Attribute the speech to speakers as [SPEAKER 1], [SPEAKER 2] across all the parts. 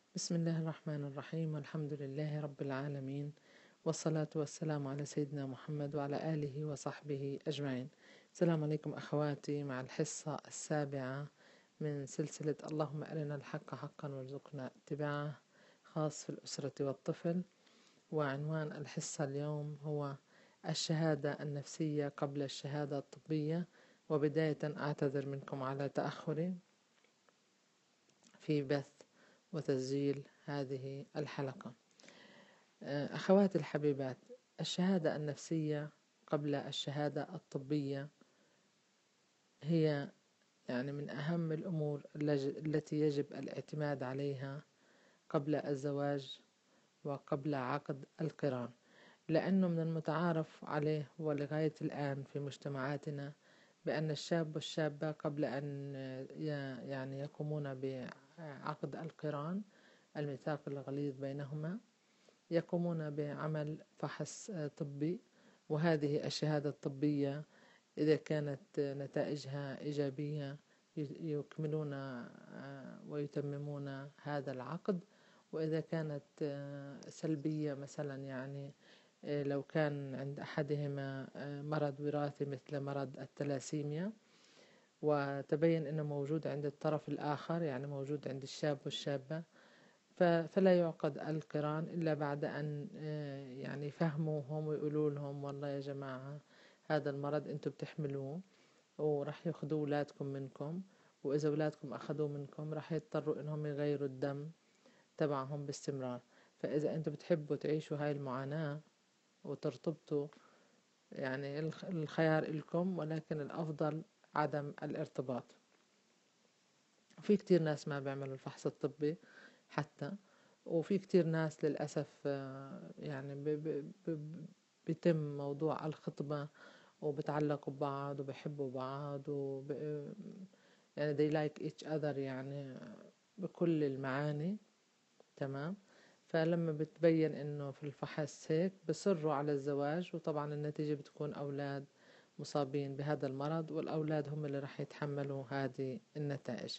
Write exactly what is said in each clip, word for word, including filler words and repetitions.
[SPEAKER 1] بسم الله الرحمن الرحيم، والحمد لله رب العالمين، والصلاة والسلام على سيدنا محمد وعلى آله وصحبه أجمعين. السلام عليكم أخواتي، مع الحصة السابعة من سلسلة اللهم أرنا الحق حقا وارزقنا اتباعه، خاص في الأسرة والطفل. وعنوان الحصة اليوم هو الشهادة النفسية قبل الشهادة الطبية. وبداية أعتذر منكم على تأخري في بث وتسجيل هذه الحلقة. أخواتي الحبيبات، الشهادة النفسية قبل الشهادة الطبية هي يعني من أهم الأمور التي يجب الاعتماد عليها قبل الزواج وقبل عقد القران، لأنه من المتعارف عليه ولغاية الآن في مجتمعاتنا بأن الشاب والشابة قبل أن يعني يقومون بعقد القران، الميثاق الغليظ بينهما، يقومون بعمل فحص طبي. وهذه الشهادة الطبية إذا كانت نتائجها إيجابية يكملون ويتممون هذا العقد، وإذا كانت سلبية مثلا يعني لو كان عند أحدهما مرض وراثي مثل مرض التلاسيميا وتبين أنه موجود عند الطرف الآخر، يعني موجود عند الشاب والشابة، فلا يعقد القران إلا بعد أن يعني يفهموهم ويقولوا لهم والله يا جماعة هذا المرض أنتم بتحملوه ورح يأخذوا أولادكم منكم، وإذا أولادكم أخذوه منكم رح يضطروا إنهم يغيروا الدم تبعهم باستمرار. فإذا أنتم بتحبوا تعيشوا هاي المعاناة وترتبطوا، يعني الخيار إلكم، ولكن الأفضل عدم الارتباط. في كتير ناس ما بيعملوا الفحص الطبي حتى، وفي كتير ناس للأسف يعني بيتم موضوع الخطبة وبتعلقوا ببعض وبيحبوا بعض وب... يعني they like each other يعني بكل المعاني، تمام. فلما بتبين انه في الفحص هيك بصروا على الزواج، وطبعا النتيجة بتكون أولاد مصابين بهذا المرض، والأولاد هم اللي رح يتحملوا هذه النتائج.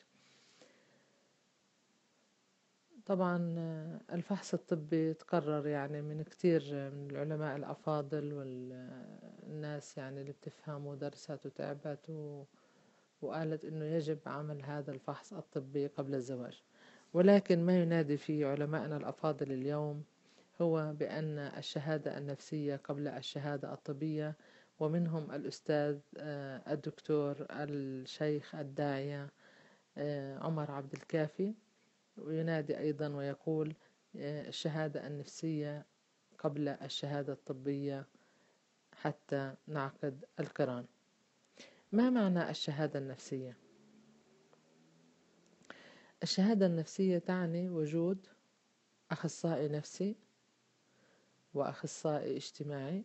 [SPEAKER 1] طبعا الفحص الطبي تقرر يعني من كتير من العلماء الأفاضل والناس يعني اللي بتفهم ودرست وتعبت و... وقالت إنه يجب عمل هذا الفحص الطبي قبل الزواج. ولكن ما ينادي فيه علماءنا الأفاضل اليوم هو بأن الشهادة النفسية قبل الشهادة الطبية، ومنهم الأستاذ الدكتور الشيخ الداعية عمر عبد الكافي، وينادي أيضا ويقول الشهادة النفسية قبل الشهادة الطبية حتى نعقد القران. ما معنى الشهادة النفسية؟ الشهادة النفسية تعني وجود أخصائي نفسي وأخصائي اجتماعي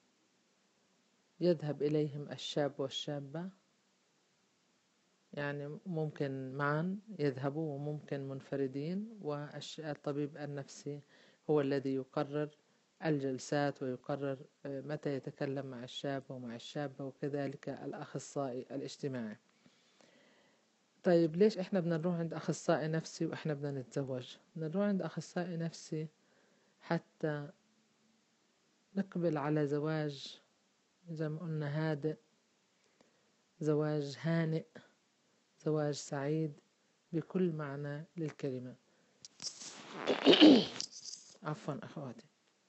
[SPEAKER 1] يذهب إليهم الشاب والشابة، يعني ممكن معا يذهبوا وممكن منفردين، والطبيب النفسي هو الذي يقرر الجلسات ويقرر متى يتكلم مع الشاب ومع الشابة، وكذلك الأخصائي الاجتماعي. طيب ليش إحنا بدنا نروح عند أخصائي نفسي وإحنا بدنا نتزوج؟ بدنا نروح عند أخصائي نفسي حتى نقبل على زواج زي ما قلنا هادئ، زواج هانئ، زواج سعيد بكل معنى للكلمة. عفوا أخواتي.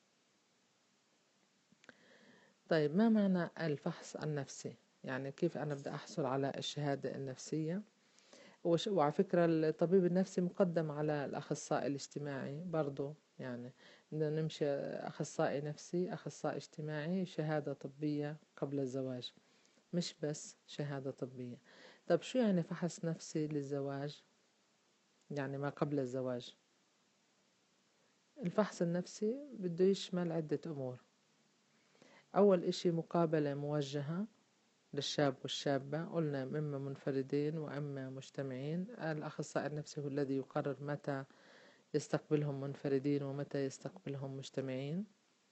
[SPEAKER 1] طيب ما معنى الفحص النفسي؟ يعني كيف أنا بدي أحصل على الشهادة النفسية؟ وعلى فكرة الطبيب النفسي مقدم على الأخصائي الاجتماعي برضو، يعني بدنا نمشي أخصائي نفسي أخصائي اجتماعي، شهادة طبية قبل الزواج، مش بس شهادة طبية. طب شو يعني فحص نفسي للزواج؟ يعني ما قبل الزواج. الفحص النفسي بده يشمل عدة أمور. أول إشي مقابلة موجهة للشاب والشابة، قلنا إما منفردين وإما مجتمعين. الأخصائي النفسي هو الذي يقرر متى يستقبلهم منفردين ومتى يستقبلهم مجتمعين.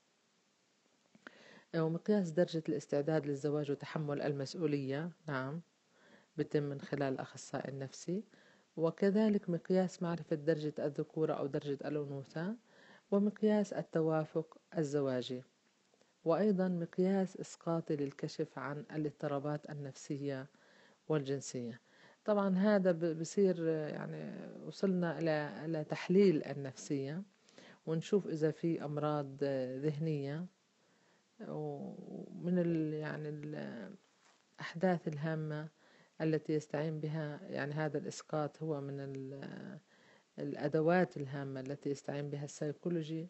[SPEAKER 1] ومقياس درجة الاستعداد للزواج وتحمل المسؤولية، نعم، بتم من خلال الأخصائي النفسي. وكذلك مقياس معرفة درجة الذكورة أو درجة الأنوثة، ومقياس التوافق الزواجي، وأيضا مقياس إسقاطي للكشف عن الاضطرابات النفسية والجنسية. طبعا هذا بصير يعني وصلنا إلى إلى تحليل النفسية، ونشوف إذا في أمراض ذهنية. ومن ال يعني الأحداث الهامة التي يستعين بها يعني هذا الإسقاط، هو من الأدوات الهامة التي يستعين بها السيكولوجي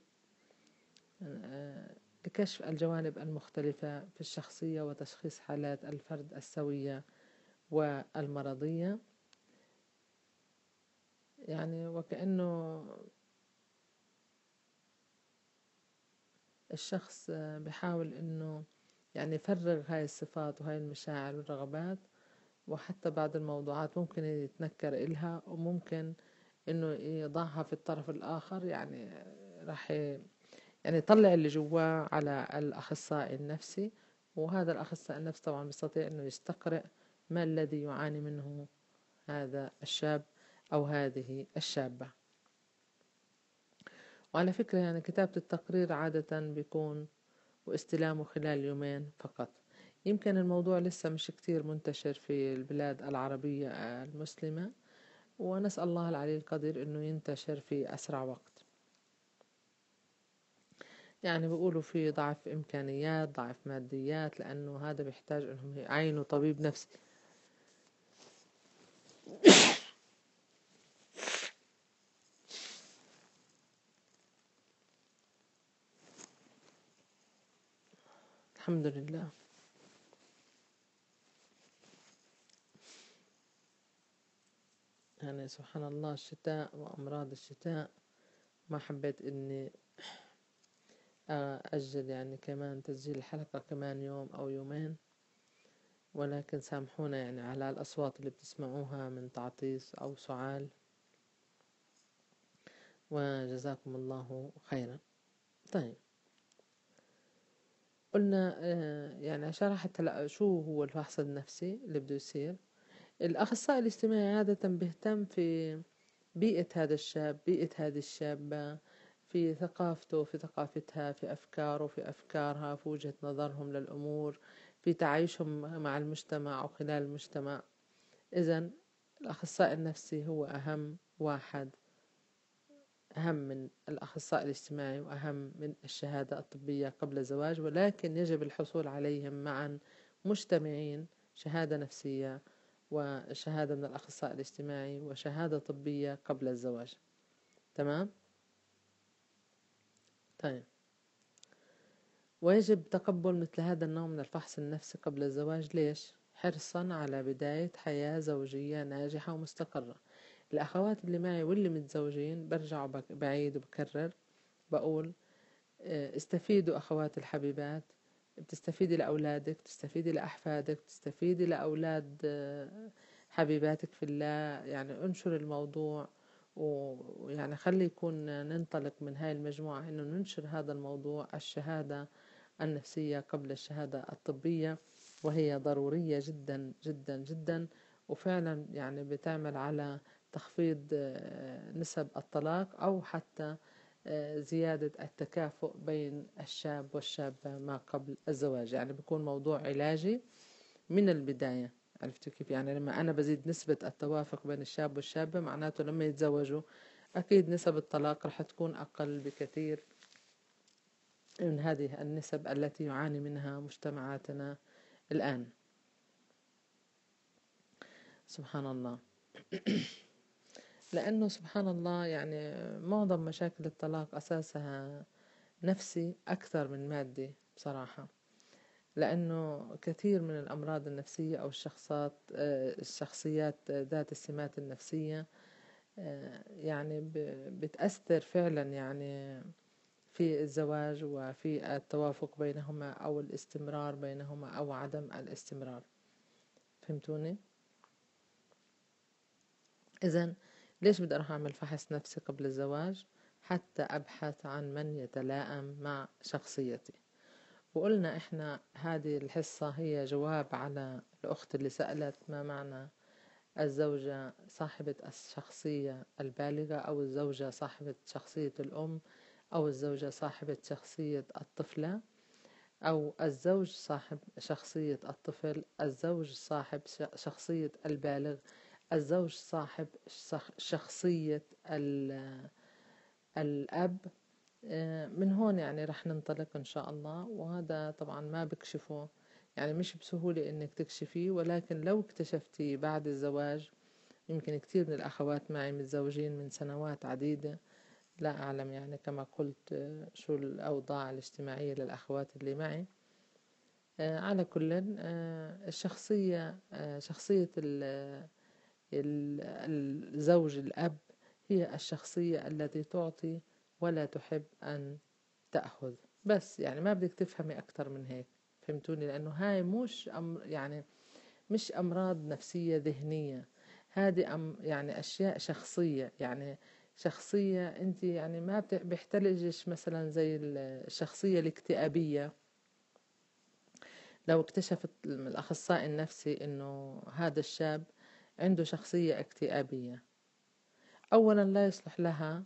[SPEAKER 1] لكشف الجوانب المختلفة في الشخصية وتشخيص حالات الفرد السوية والمرضية. يعني وكأنه الشخص بيحاول إنه يعني يفرغ هاي الصفات وهاي المشاعر والرغبات، وحتى بعض الموضوعات ممكن يتنكر إلها، وممكن إنه يضعها في الطرف الآخر. يعني راح يعني يطلع اللي جواه على الأخصائي النفسي، وهذا الأخصائي النفسي طبعا بيستطيع إنه يستقرئ ما الذي يعاني منه هذا الشاب أو هذه الشابة. وعلى فكرة يعني كتابة التقرير عادة بيكون واستلامه خلال يومين فقط. يمكن الموضوع لسه مش كتير منتشر في البلاد العربية المسلمة، ونسأل الله العلي القدير إنه ينتشر في أسرع وقت. يعني بيقولوا في ضعف إمكانيات، ضعف ماديات، لأنه هذا بيحتاج إنهم يعينوا طبيب نفسي. الحمد لله. يعني سبحان الله، الشتاء وأمراض الشتاء، ما حبيت إني أجل يعني كمان تسجيل الحلقة كمان يوم أو يومين، ولكن سامحونا يعني على الأصوات اللي بتسمعوها من تعطيس أو سعال، وجزاكم الله خيرا. طيب، قلنا يعني شرحت هلا شو هو الفحص النفسي اللي بده يصير. الأخصائي الاجتماعي عادة بيهتم في بيئة هذا الشاب، بيئة هذه الشابة، في ثقافته، في ثقافتها، في أفكاره، في أفكارها، في وجهة نظرهم للأمور، في تعايشهم مع المجتمع أو خلال المجتمع. إذن الأخصائي النفسي هو أهم واحد، أهم من الأخصائي الاجتماعي وأهم من الشهادة الطبية قبل الزواج، ولكن يجب الحصول عليهم معا مجتمعين: شهادة نفسية، وشهادة من الأخصائي الاجتماعي، وشهادة طبية قبل الزواج. تمام؟ طيب، ويجب تقبل مثل هذا النوع من الفحص النفسي قبل الزواج. ليش؟ حرصا على بداية حياة زوجية ناجحة ومستقرة. الأخوات اللي معي واللي متزوجين برجع بعيد وبكرر بقول: استفيدوا أخوات الحبيبات، بتستفيدي لأولادك، بتستفيدي لأحفادك، بتستفيدي لأولاد حبيباتك في الله. يعني انشر الموضوع، ويعني خلي يكون ننطلق من هاي المجموعة إنه ننشر هذا الموضوع، الشهادة النفسية قبل الشهادة الطبية، وهي ضرورية جدا جدا جدا، وفعلا يعني بتعمل على تخفيض نسب الطلاق أو حتى زيادة التكافؤ بين الشاب والشابة ما قبل الزواج. يعني بيكون موضوع علاجي من البداية. عرفتوا كيف؟ يعني لما أنا بزيد نسبة التوافق بين الشاب والشابة، معناته لما يتزوجوا أكيد نسب الطلاق رح تكون أقل بكثير من هذه النسب التي يعاني منها مجتمعاتنا الآن. سبحان الله. لأنه سبحان الله يعني معظم مشاكل الطلاق أساسها نفسي أكثر من مادي بصراحة، لأنه كثير من الأمراض النفسية أو الشخصات الشخصيات ذات السمات النفسية يعني بتأثر فعلا يعني في الزواج وفي التوافق بينهما أو الاستمرار بينهما أو عدم الاستمرار. فهمتوني؟ إذن ليش بدي أروح أعمل فحص نفسي قبل الزواج؟ حتى أبحث عن من يتلائم مع شخصيتي. وقلنا إحنا هذه الحصة هي جواب على الأخت اللي سألت ما معنى الزوجة صاحبة الشخصية البالغة، أو الزوجة صاحبة شخصية الأم، أو الزوجة صاحبة شخصية الطفلة، أو الزوج صاحب شخصية الطفل، الزوج صاحب شخصية البالغ، الزوج صاحب شخصية الأب. من هون يعني رح ننطلق إن شاء الله. وهذا طبعا ما بكشفه، يعني مش بسهولة إنك تكشفيه، ولكن لو اكتشفتي بعد الزواج، يمكن كتير من الأخوات معي متزوجين من سنوات عديدة، لا أعلم يعني كما قلت شو الأوضاع الاجتماعية للأخوات اللي معي. على كل الشخصية شخصية الزوج الأب هي الشخصية التي تعطي ولا تحب أن تأخذ. بس يعني ما بدك تفهمي أكتر من هيك، فهمتوني؟ لأنه هاي مش أمر يعني مش أمراض نفسية ذهنية، هذه أم يعني أشياء شخصية. يعني شخصية أنت يعني ما بيحتلجش مثلا زي الشخصية الاكتئابية. لو اكتشفت الأخصائي النفسي إنه هذا الشاب عنده شخصية اكتئابية، أولا لا يصلح لها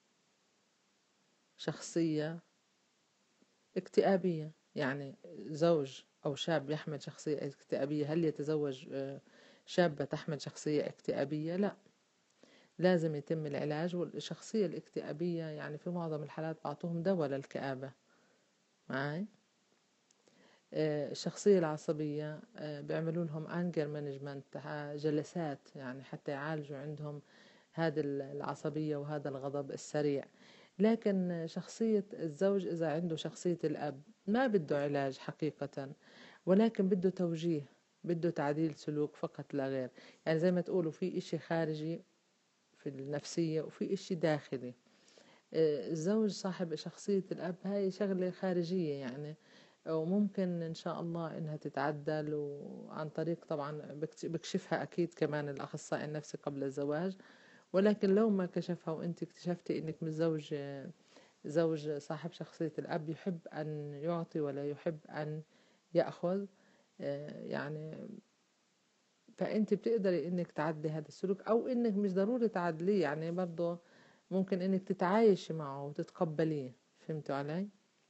[SPEAKER 1] شخصية اكتئابية. يعني زوج أو شاب يحمل شخصية اكتئابية، هل يتزوج شابة تحمل شخصية اكتئابية؟ لا، لازم يتم العلاج. والشخصية الاكتئابية يعني في معظم الحالات بعطوهم دواء للكآبة معي. الشخصية العصبية بيعملوا لهم أنجر مانجمنت، جلسات يعني حتى يعالجوا عندهم هذه العصبية وهذا الغضب السريع. لكن شخصية الزوج إذا عنده شخصية الأب ما بده علاج حقيقة، ولكن بده توجيه، بده تعديل سلوك فقط لا غير. يعني زي ما تقولوا في إشي خارجي في النفسية وفي إشي داخلي. الزوج صاحب شخصية الأب هاي شغلة خارجية يعني، وممكن إن شاء الله إنها تتعدل، وعن طريق طبعا بكشفها أكيد كمان الأخصائي النفسي قبل الزواج. ولكن لو ما كشفها وإنت اكتشفتي إنك متزوج زوج صاحب شخصية الأب يحب أن يعطي ولا يحب أن يأخذ، يعني فأنت بتقدري إنك تعدي هذا السلوك، أو إنك مش ضروري تعدليه، يعني برضه ممكن إنك تتعايشي معه وتتقبليه. فهمتوا علي؟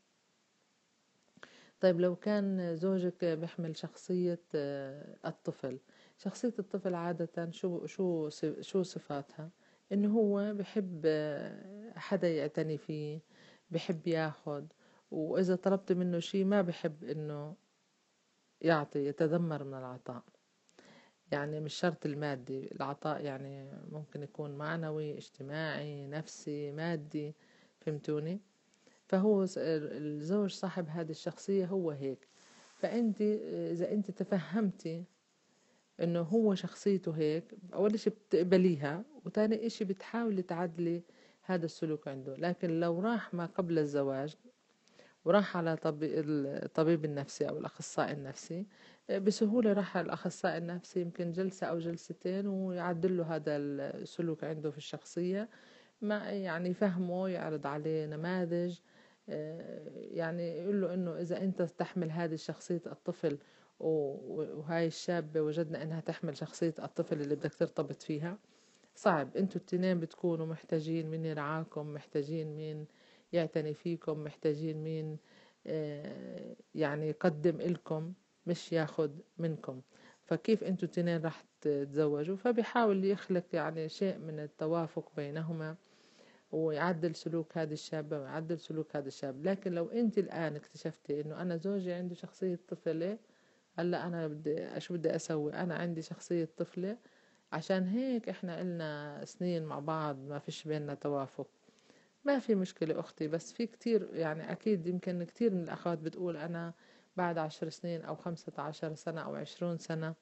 [SPEAKER 1] طيب لو كان زوجك بيحمل شخصية الطفل، شخصية الطفل عادة شو شو شو صفاتها؟ إنه هو بحب حدا يعتني فيه، بحب ياخد، وإذا طلبت منه شيء ما بحب إنه يعطي، يتذمر من العطاء. يعني مش شرط المادي، العطاء يعني ممكن يكون معنوي، اجتماعي، نفسي، مادي. فهمتوني؟ فهو الزوج صاحب هذه الشخصية هو هيك. فأنت إذا أنت تفهمتي إنه هو شخصيته هيك، أول إشي بتقبليها، وتاني إشي بتحاولي تعدلي هذا السلوك عنده. لكن لو راح ما قبل الزواج وراح على الطبيب النفسي أو الأخصائي النفسي، بسهولة راح الأخصائي النفسي يمكن جلسة أو جلستين ويعدل له هذا السلوك عنده في الشخصية، ما يعني يفهمه، يعرض عليه نماذج، يعني يقول له إنه إذا أنت تحمل هذه شخصية الطفل وهاي الشابة وجدنا إنها تحمل شخصية الطفل اللي بدك ترتبط فيها، صعب. أنتوا التنين بتكونوا محتاجين مين يرعاكم، محتاجين مين يعتني فيكم، محتاجين مين يعني يقدم إلكم مش ياخد منكم. فكيف أنتوا التنين رح تتزوجوا؟ فبيحاول يخلق يعني شيء من التوافق بينهما، ويعدل سلوك هذه الشابة ويعدل سلوك هذا الشاب. لكن لو أنت الآن اكتشفتي إنه أنا زوجي عنده شخصية طفلة، هلا أنا بدي شو بدي أسوي؟ أنا عندي شخصية طفلة، عشان هيك إحنا إلنا سنين مع بعض ما فيش بيننا توافق. ما في مشكلة أختي، بس في كتير يعني أكيد يمكن كتير من الأخوات بتقول أنا بعد عشر سنين أو خمسة عشر سنة أو عشرون سنة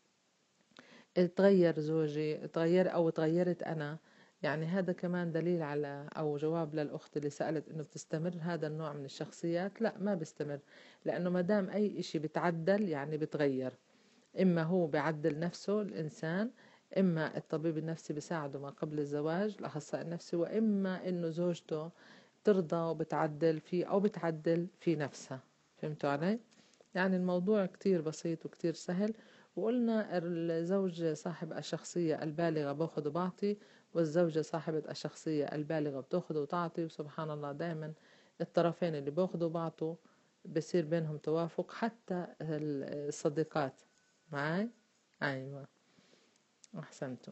[SPEAKER 1] تغير زوجي، تغير أو تغيرت أنا. يعني هذا كمان دليل على أو جواب للأخت اللي سألت إنه بتستمر هذا النوع من الشخصيات. لا، ما بيستمر، لأنه ما دام أي إشي بتعدل يعني بتغير. إما هو بيعدل نفسه الإنسان، إما الطبيب النفسي بيساعده ما قبل الزواج الأخصائي النفسي، وإما إنه زوجته ترضى وبتعدل فيه أو بتعدل في نفسها. فهمتوا علي؟ يعني الموضوع كتير بسيط وكتير سهل، وقلنا الزوج صاحب الشخصية البالغة باخد وبعطي، والزوجة صاحبة الشخصية البالغة بتاخد وتعطي. وسبحان الله دايما الطرفين اللي باخدوا وبعطوا بصير بينهم توافق، حتى الصديقات معي. أيوة أحسنتوا.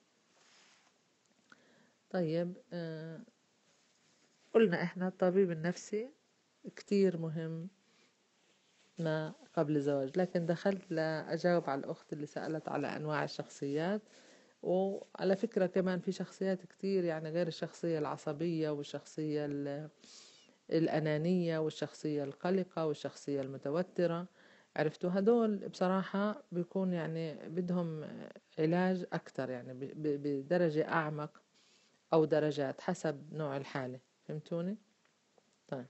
[SPEAKER 1] طيب آه قلنا إحنا الطبيب النفسي كتير مهم ما قبل الزواج، لكن دخلت لأجاوب على الأخت اللي سألت على أنواع الشخصيات. وعلى فكرة كمان في شخصيات كتير، يعني غير الشخصية العصبية والشخصية الأنانية والشخصية القلقة والشخصية المتوترة. عرفتوا هدول بصراحة بيكون يعني بدهم علاج أكتر، يعني بدرجة أعمق أو درجات حسب نوع الحالة. فهمتوني؟ طيب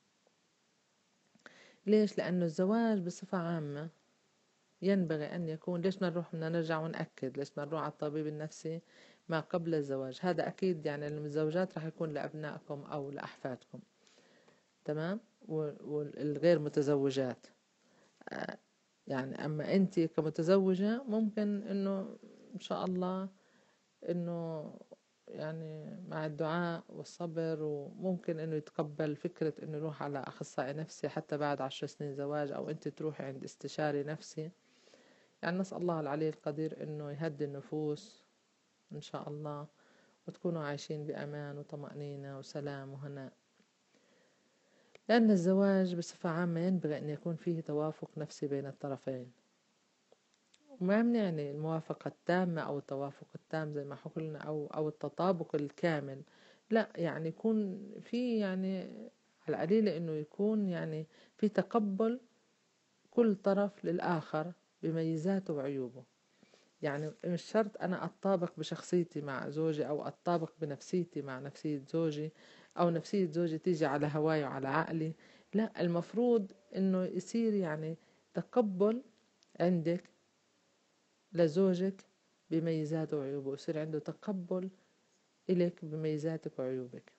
[SPEAKER 1] ليش؟ لأنه الزواج بصفة عامة ينبغي أن يكون، ليش ما نروح بدنا نرجع ونأكد ليش ما نروح على الطبيب النفسي ما قبل الزواج؟ هذا أكيد يعني المتزوجات رح يكون لأبنائكم أو لأحفادكم، تمام؟ والغير متزوجات يعني. أما أنت كمتزوجة ممكن إنه إن شاء الله إنه يعني مع الدعاء والصبر، وممكن إنه يتقبل فكرة إنه يروح على أخصائي نفسي حتى بعد عشر سنين زواج، أو أنت تروحي عند استشاري نفسي. يعني نسأل الله العلي القدير إنه يهدي النفوس إن شاء الله، وتكونوا عايشين بأمان وطمأنينة وسلام وهناء. لأن الزواج بصفة عامة ينبغي أن يكون فيه توافق نفسي بين الطرفين، وما بنعني الموافقة التامة أو التوافق التام زي ما حكولنا، أو أو التطابق الكامل، لا، يعني يكون في يعني على القليلة إنه يكون يعني في تقبل كل طرف للآخر بميزاته وعيوبه. يعني مش شرط أنا أتطابق بشخصيتي مع زوجي، أو أتطابق بنفسيتي مع نفسية زوجي، أو نفسية زوجي تيجي على هواي وعلى عقلي. لا، المفروض إنه يصير يعني تقبل عندك لزوجك بميزاته وعيوبه، يصير عنده تقبل إلك بميزاتك وعيوبك.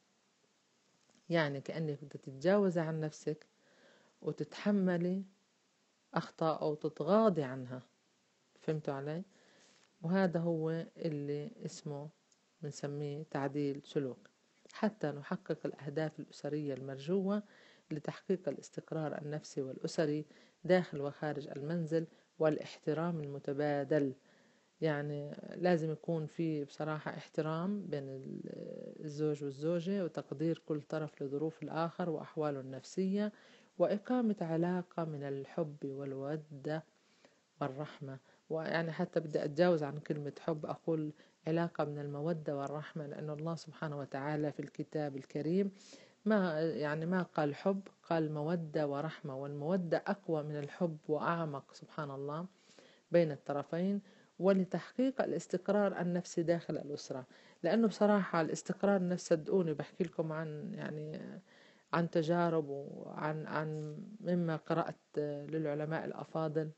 [SPEAKER 1] يعني كأنك بدك تتجاوزي عن نفسك وتتحملي أخطاء أو تتغاضي عنها. فهمتوا علي؟ وهذا هو اللي اسمه بنسميه تعديل سلوك، حتى نحقق الأهداف الأسرية المرجوة لتحقيق الاستقرار النفسي والأسري داخل وخارج المنزل والاحترام المتبادل. يعني لازم يكون في بصراحة احترام بين الزوج والزوجة، وتقدير كل طرف لظروف الآخر وأحواله النفسية، وإقامة علاقة من الحب والودة والرحمة. ويعني حتى بدي أتجاوز عن كلمة حب، أقول علاقة من المودة والرحمة، لأن الله سبحانه وتعالى في الكتاب الكريم ما يعني ما قال حب، قال مودة ورحمة، والمودة أقوى من الحب وأعمق سبحان الله بين الطرفين، ولتحقيق الاستقرار النفسي داخل الأسرة. لأنه بصراحة الاستقرار النفسي، صدقوني بحكي لكم عن يعني عن تجارب وعن عن مما قرأت للعلماء الأفاضل،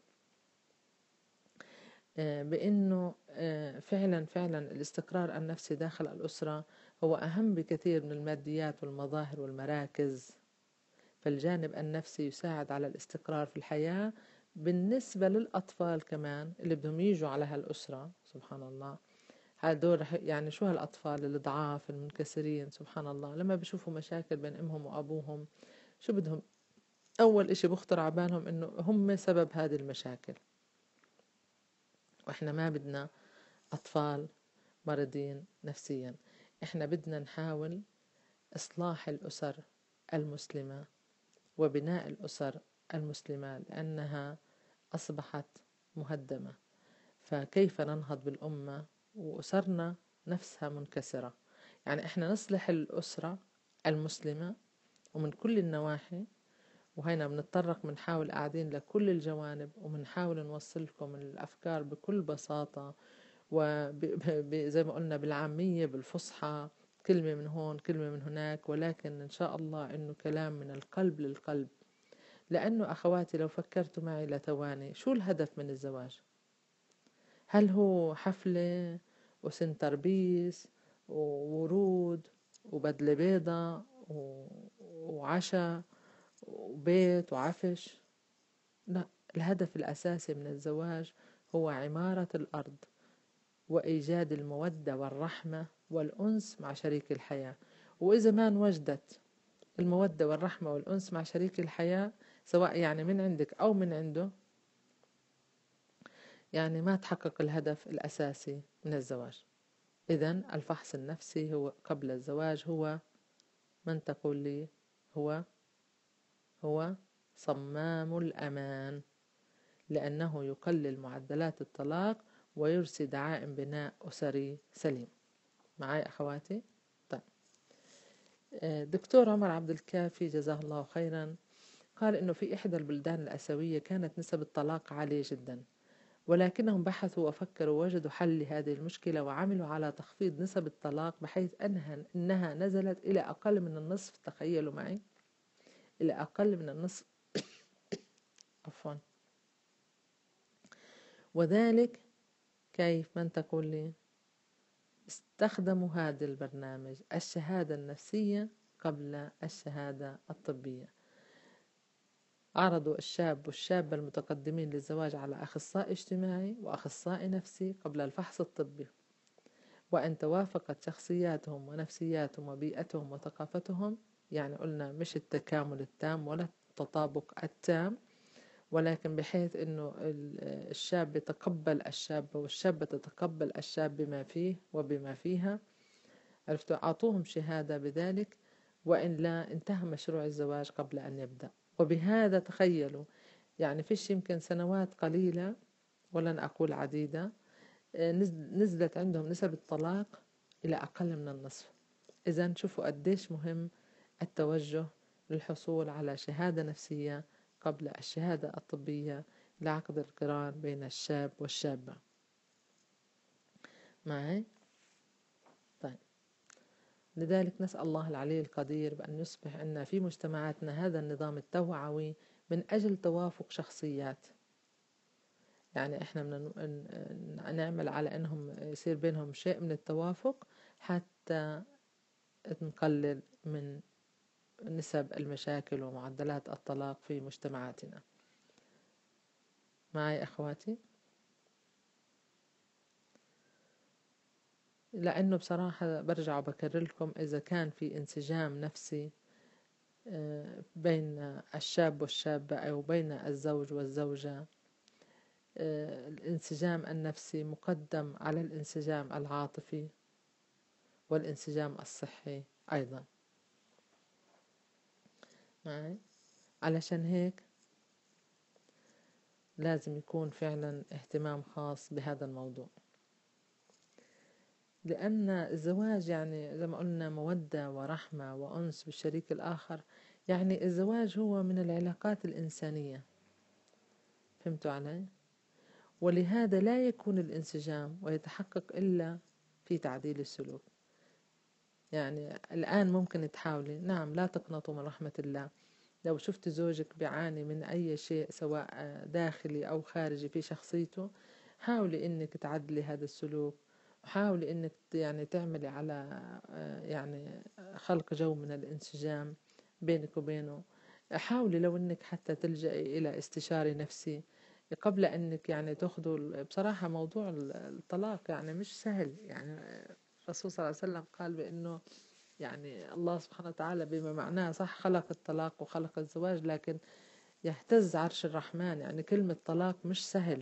[SPEAKER 1] بأنه فعلا فعلا الاستقرار النفسي داخل الأسرة هو أهم بكثير من الماديات والمظاهر والمراكز. فالجانب النفسي يساعد على الاستقرار في الحياة. بالنسبة للأطفال كمان اللي بدهم يجوا على هالأسرة سبحان الله، هدول يعني شو هالأطفال الضعاف المنكسرين سبحان الله، لما بيشوفوا مشاكل بين أمهم وأبوهم شو بدهم؟ أول إشي بخطر عبالهم إنه هم سبب هذه المشاكل. وإحنا ما بدنا أطفال مرضين نفسيا، إحنا بدنا نحاول إصلاح الأسر المسلمة وبناء الأسر المسلمة، لأنها أصبحت مهدمة. فكيف ننهض بالأمة وأسرنا نفسها منكسرة؟ يعني إحنا نصلح الأسرة المسلمة ومن كل النواحي، وهنا بنتطرق بنحاول قاعدين لكل الجوانب، وبنحاول نوصل لكم الأفكار بكل بساطة، وزي ما قلنا بالعامية بالفصحى، كلمة من هون كلمة من هناك، ولكن إن شاء الله إنه كلام من القلب للقلب. لأنه أخواتي لو فكرتوا معي لثواني، شو الهدف من الزواج؟ هل هو حفلة وسنتربيس وورود وبدلة بيضة وعشاء وبيت وعفش؟ لا، الهدف الأساسي من الزواج هو عمارة الأرض وإيجاد المودة والرحمة والأنس مع شريك الحياة. وإذا ما انوجدت المودة والرحمة والأنس مع شريك الحياة، سواء يعني من عندك أو من عنده، يعني ما تحقق الهدف الأساسي من الزواج. إذن الفحص النفسي هو قبل الزواج هو من تقول لي هو هو صمام الأمان، لأنه يقلل معدلات الطلاق ويرسي دعائم بناء أسري سليم. معي أخواتي؟ طيب، دكتور عمر عبد الكافي جزاه الله خيرا قال إنه في إحدى البلدان الآسيوية كانت نسب الطلاق عالية جدا، ولكنهم بحثوا وفكروا ووجدوا حل لهذه المشكلة وعملوا على تخفيض نسب الطلاق بحيث أنها إنها نزلت إلى أقل من النصف. تخيلوا معي، إلى أقل من النصف عفوا. وذلك كيف؟ من تقول لي؟ استخدموا هذا البرنامج الشهادة النفسية قبل الشهادة الطبية. عرضوا الشاب والشابة المتقدمين للزواج على أخصائي اجتماعي وأخصائي نفسي قبل الفحص الطبي، وأن توافقت شخصياتهم ونفسياتهم وبيئتهم وثقافتهم، يعني قلنا مش التكامل التام ولا التطابق التام، ولكن بحيث أنه الشاب يتقبل الشابة والشابة تتقبل الشاب بما فيه وبما فيها. عرفتوا؟ أعطوهم شهادة بذلك، وإن لا انتهى مشروع الزواج قبل أن يبدأ. وبهذا تخيلوا، يعني فيش يمكن سنوات قليلة ولن أقول عديدة نزلت عندهم نسب الطلاق إلى أقل من النصف. إذن شوفوا قديش مهم التوجه للحصول على شهادة نفسية قبل الشهادة الطبية لعقد القران بين الشاب والشابة. معي؟ طيب، لذلك نسأل الله العلي القدير بأن يصبح عندنا في مجتمعاتنا هذا النظام التوعوي من أجل توافق شخصيات. يعني إحنا من نعمل على أنهم يصير بينهم شيء من التوافق حتى نقلل من نسب المشاكل ومعدلات الطلاق في مجتمعاتنا. معي أخواتي؟ لأنه بصراحة برجع وبكرر لكم، إذا كان في انسجام نفسي بين الشاب والشابة أو بين الزوج والزوجة، الانسجام النفسي مقدم على الانسجام العاطفي والانسجام الصحي أيضا. معي؟ علشان هيك لازم يكون فعلا اهتمام خاص بهذا الموضوع، لأن الزواج يعني زي ما قلنا مودة ورحمة وأنس بالشريك الآخر. يعني الزواج هو من العلاقات الإنسانية، فهمتوا علي؟ ولهذا لا يكون الانسجام ويتحقق إلا في تعديل السلوك. يعني الآن ممكن تحاولي، نعم لا تقنطوا من رحمة الله، لو شفت زوجك بيعاني من أي شيء سواء داخلي أو خارجي في شخصيته، حاولي إنك تعدلي هذا السلوك، وحاولي إنك يعني تعملي على يعني خلق جو من الانسجام بينك وبينه. حاولي لو إنك حتى تلجئي إلى استشاري نفسي قبل إنك يعني تاخذوا. بصراحة موضوع الطلاق يعني مش سهل. يعني الرسول صلى الله عليه وسلم قال بأنه يعني الله سبحانه وتعالى بما معناه صح خلق الطلاق وخلق الزواج، لكن يهتز عرش الرحمن. يعني كلمة طلاق مش سهل،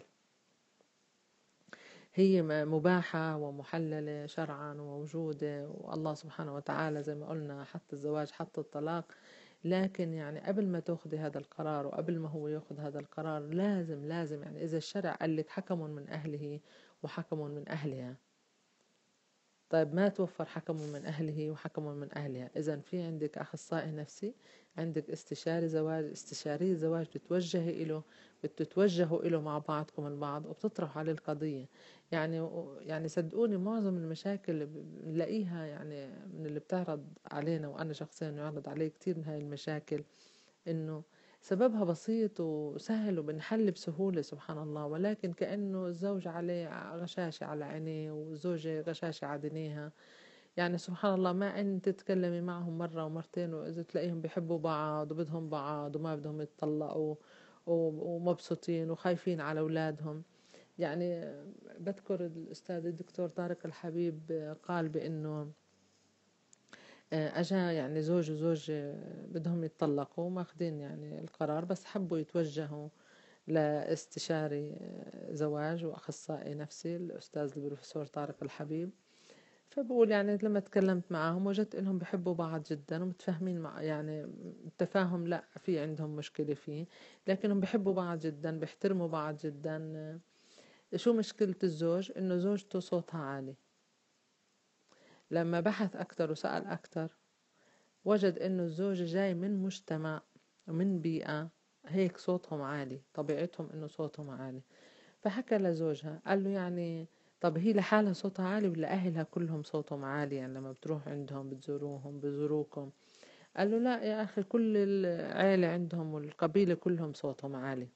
[SPEAKER 1] هي مباحة ومحللة شرعا وموجودة، والله سبحانه وتعالى زي ما قلنا حط الزواج حط الطلاق. لكن يعني قبل ما تأخذي هذا القرار وقبل ما هو يأخذ هذا القرار لازم لازم يعني إذا الشرع قال لك حكم من أهله وحكم من أهلها، طيب ما توفر حكم من أهله وحكم من أهلها، إذن في عندك أخصائي نفسي، عندك استشاري زواج، استشاري زواج بتتوجهي إله بتتوجهوا إله مع بعضكم البعض وبتطرحوا عليه القضية. يعني يعني صدقوني معظم المشاكل اللي بنلاقيها يعني من اللي بتعرض علينا، وأنا شخصيا يعرض علي كتير من هاي المشاكل، إنه سببها بسيط وسهل وبنحل بسهولة سبحان الله، ولكن كأنه الزوج عليه غشاشة على عينيه والزوجة غشاشة على عينيها. يعني سبحان الله ما أن تتكلمي معهم مرة ومرتين وإذا تلاقيهم بيحبوا بعض وبدهم بعض وما بدهم يتطلقوا ومبسوطين وخايفين على أولادهم. يعني بذكر الأستاذ الدكتور طارق الحبيب قال بأنه أجا يعني زوج وزوج بدهم يتطلقوا ماخدين يعني القرار، بس حبوا يتوجهوا لاستشاري زواج وأخصائي نفسي الأستاذ البروفيسور طارق الحبيب. فبقول يعني لما تكلمت معهم وجدت إنهم بحبوا بعض جدا ومتفاهمين مع يعني التفاهم لا في عندهم مشكلة فيه، لكنهم بحبوا بعض جدا بيحترموا بعض جدا. شو مشكلة الزوج؟ إنه زوجته صوتها عالي. لما بحث أكتر وسأل أكتر وجد إنه الزوج جاي من مجتمع ومن بيئة هيك صوتهم عالي، طبيعتهم إنه صوتهم عالي. فحكى لزوجها قال له يعني طب هي لحالها صوتها عالي ولا أهلها كلهم صوتهم عالي؟ يعني لما بتروح عندهم بتزوروهم بزوروكم؟ قال له لا يا أخي، كل العيلة عندهم والقبيلة كلهم صوتهم عالي.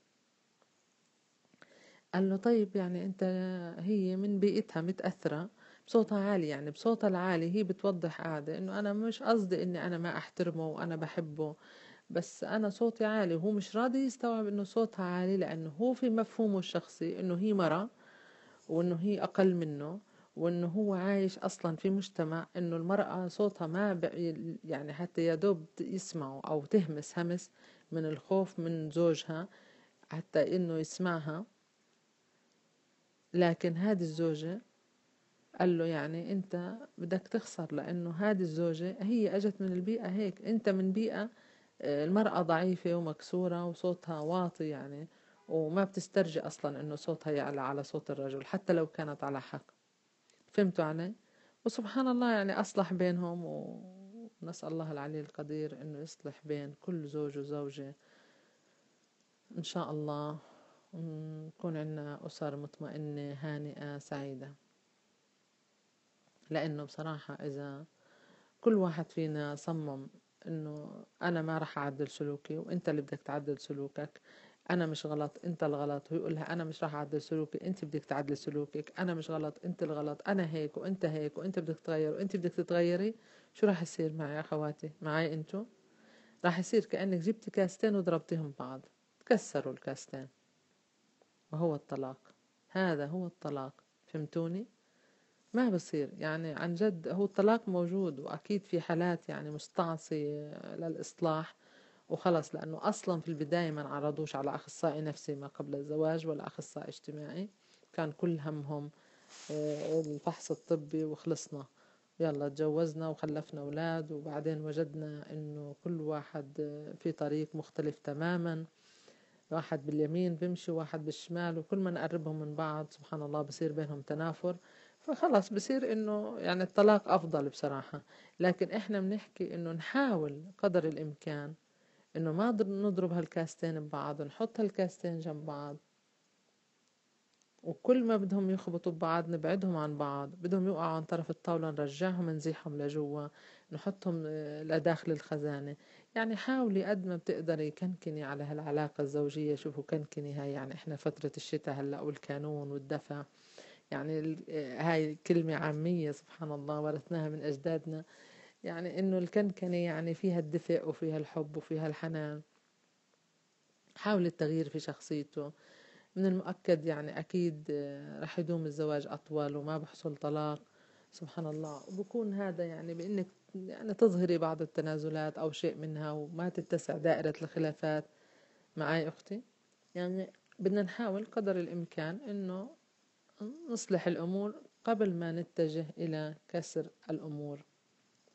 [SPEAKER 1] قال له طيب يعني أنت هي من بيئتها متأثرة بصوتها عالي، يعني بصوتها العالي هي بتوضح قاعدة إنه أنا مش قصدي إني أنا ما أحترمه وأنا بحبه، بس أنا صوتي عالي. وهو مش راضي يستوعب إنه صوتها عالي لأنه هو في مفهومه الشخصي إنه هي مرة وإنه هي أقل منه، وإنه هو عايش أصلا في مجتمع إنه المرأة صوتها ما بقي يعني حتى يدوب يسمعه أو تهمس همس من الخوف من زوجها حتى إنه يسمعها. لكن هذه الزوجة قال له يعني أنت بدك تخسر، لأنه هذه الزوجة هي أجت من البيئة هيك، أنت من بيئة المرأة ضعيفة ومكسورة وصوتها واطي يعني، وما بتسترجي أصلا إنه صوتها يعلى على صوت الرجل حتى لو كانت على حق. فهمتوا علي؟ وسبحان الله يعني أصلح بينهم، ونسأل الله العلي القدير إنه يصلح بين كل زوج وزوجة إن شاء الله، ونكون عنا أسر مطمئنة هانئة سعيدة. لأنه بصراحة إذا كل واحد فينا صمم إنه أنا ما رح أعدل سلوكي وإنت اللي بدك تعدل سلوكك، أنا مش غلط أنت الغلط، ويقول لها أنا مش رح أعدل سلوكي أنت بدك تعدل سلوكك، أنا مش غلط أنت الغلط، أنا هيك وأنت هيك وأنت بدك تغير وأنت بدك تتغيري، شو رح يصير معي أخواتي معي أنتو؟ رح يصير كأنك جبتي كاستين وضربتهم بعض تكسروا الكاستين، وهو الطلاق. هذا هو الطلاق. فهمتوني؟ ما بصير يعني عن جد. هو الطلاق موجود وأكيد في حالات يعني مستعصية للإصلاح وخلص، لأنه أصلا في البداية ما نعرضوش على أخصائي نفسي ما قبل الزواج ولا أخصائي اجتماعي، كان كل همهم الفحص الطبي وخلصنا، يلا تجوزنا وخلفنا أولاد، وبعدين وجدنا إنه كل واحد في طريق مختلف تماما، واحد باليمين بيمشي واحد بالشمال، وكل ما نقربهم من بعض سبحان الله بصير بينهم تنافر، فخلص بصير إنه يعني الطلاق أفضل بصراحة. لكن إحنا بنحكي إنه نحاول قدر الإمكان إنه ما نضرب هالكاستين ببعض ونحط هالكاستين جنب بعض، وكل ما بدهم يخبطوا ببعض نبعدهم عن بعض، بدهم يوقعوا عن طرف الطاولة نرجعهم نزيحهم لجوا، نحطهم لداخل الخزانة. يعني حاولي قد ما بتقدري كنكني على هالعلاقة الزوجية. شوفوا كنكني هاي يعني إحنا فترة الشتاء هلأ والكانون والدفا، يعني هاي كلمة عامية سبحان الله ورثناها من أجدادنا، يعني إنه الكنكنة يعني فيها الدفء وفيها الحب وفيها الحنان. حاول التغيير في شخصيته، من المؤكد يعني أكيد رح يدوم الزواج أطول وما بحصل طلاق سبحان الله. وبكون هذا يعني بإنك يعني تظهري بعض التنازلات أو شيء منها وما تتسع دائرة الخلافات. معي أختي؟ يعني بدنا نحاول قدر الإمكان إنه نصلح الأمور قبل ما نتجه إلى كسر الأمور.